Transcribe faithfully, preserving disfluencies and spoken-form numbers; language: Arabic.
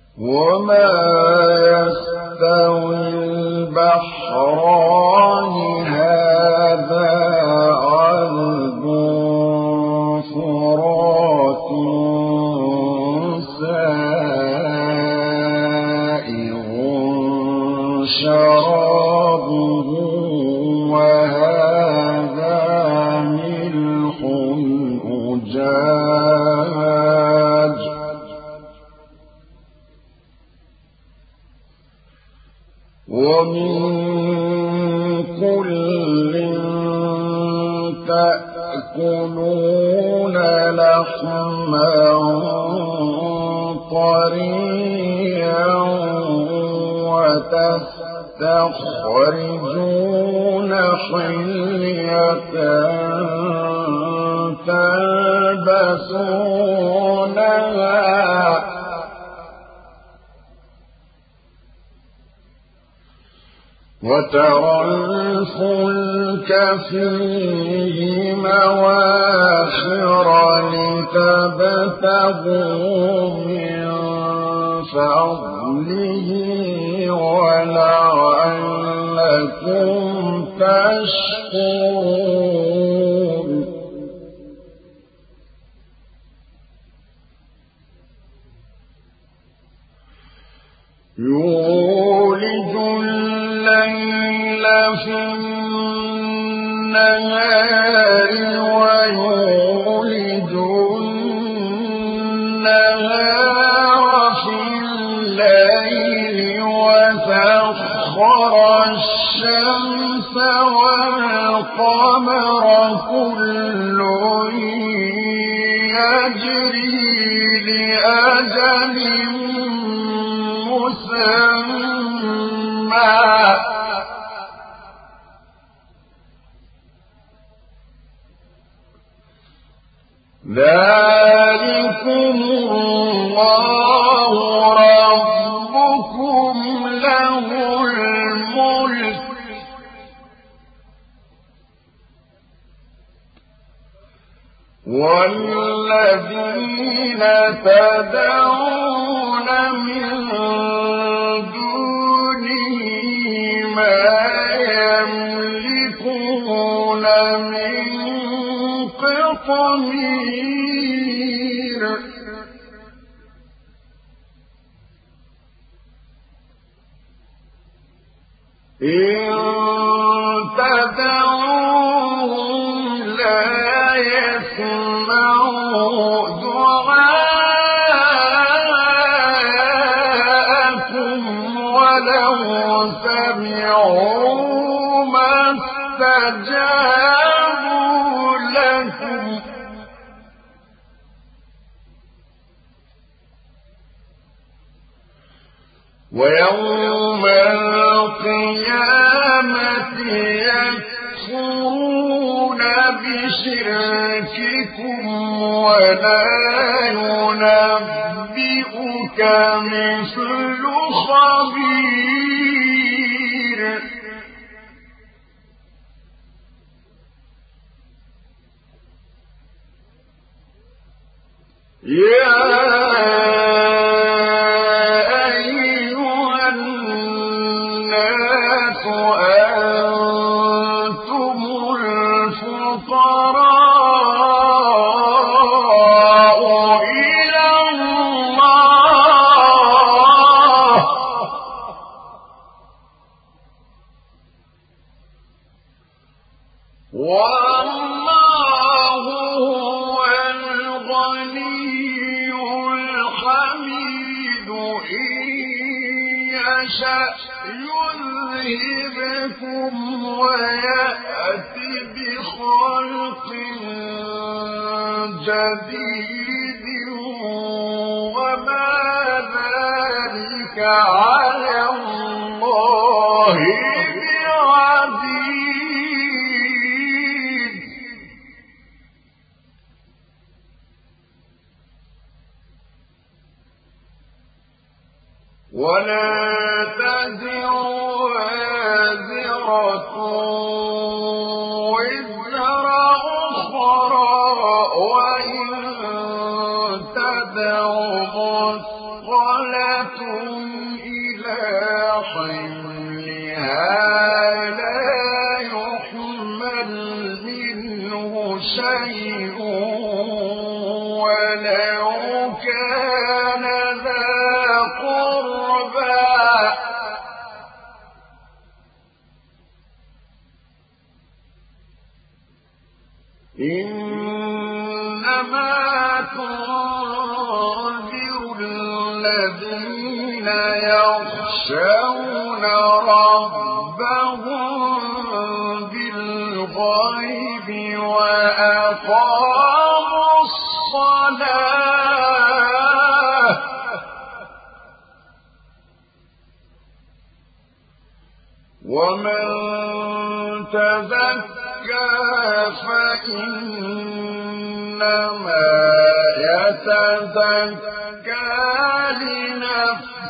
وما يستوي البحران هذا عذب فرات سائغ شرابه وهذا ملح أجاج ومن كل تأكلون لحما طريا وتستخرجون حلية تلبسونها وترى الفلك فيه مواخر لتبتغوا من فضله ولعلكم تشكرون يولج الليل في النهار ويولج النهار في الليل وسخر الشمس والقمر كل يجري لأجل مسمى ذلكم الله ربكم له الملك والذين تدعون من دونه ما يملكون من قطمير إن تدعوهم لا يسمعوا دعاءكم ولو سمعوا ما استجابوا لكم ويوم القيامة يكفرون بشرككم ولا ينبئك مثل خبير يا أنتم الفقراء إلى الله والله هو الغني الحميد إن يشأ يذهبكم ويأتي بخلق جديد وما ذلك على الله بعزيز ولا تزر وازرة وزر أخرى وإن تدع مثقلة إلى حملها لا يحمل منه شيء ولو كان ذا قربى إنما تنذر الذين يخشون ربهم بالغيب وأقاموا الصلاة ومن تزكى فإنما يتزكى لنفسه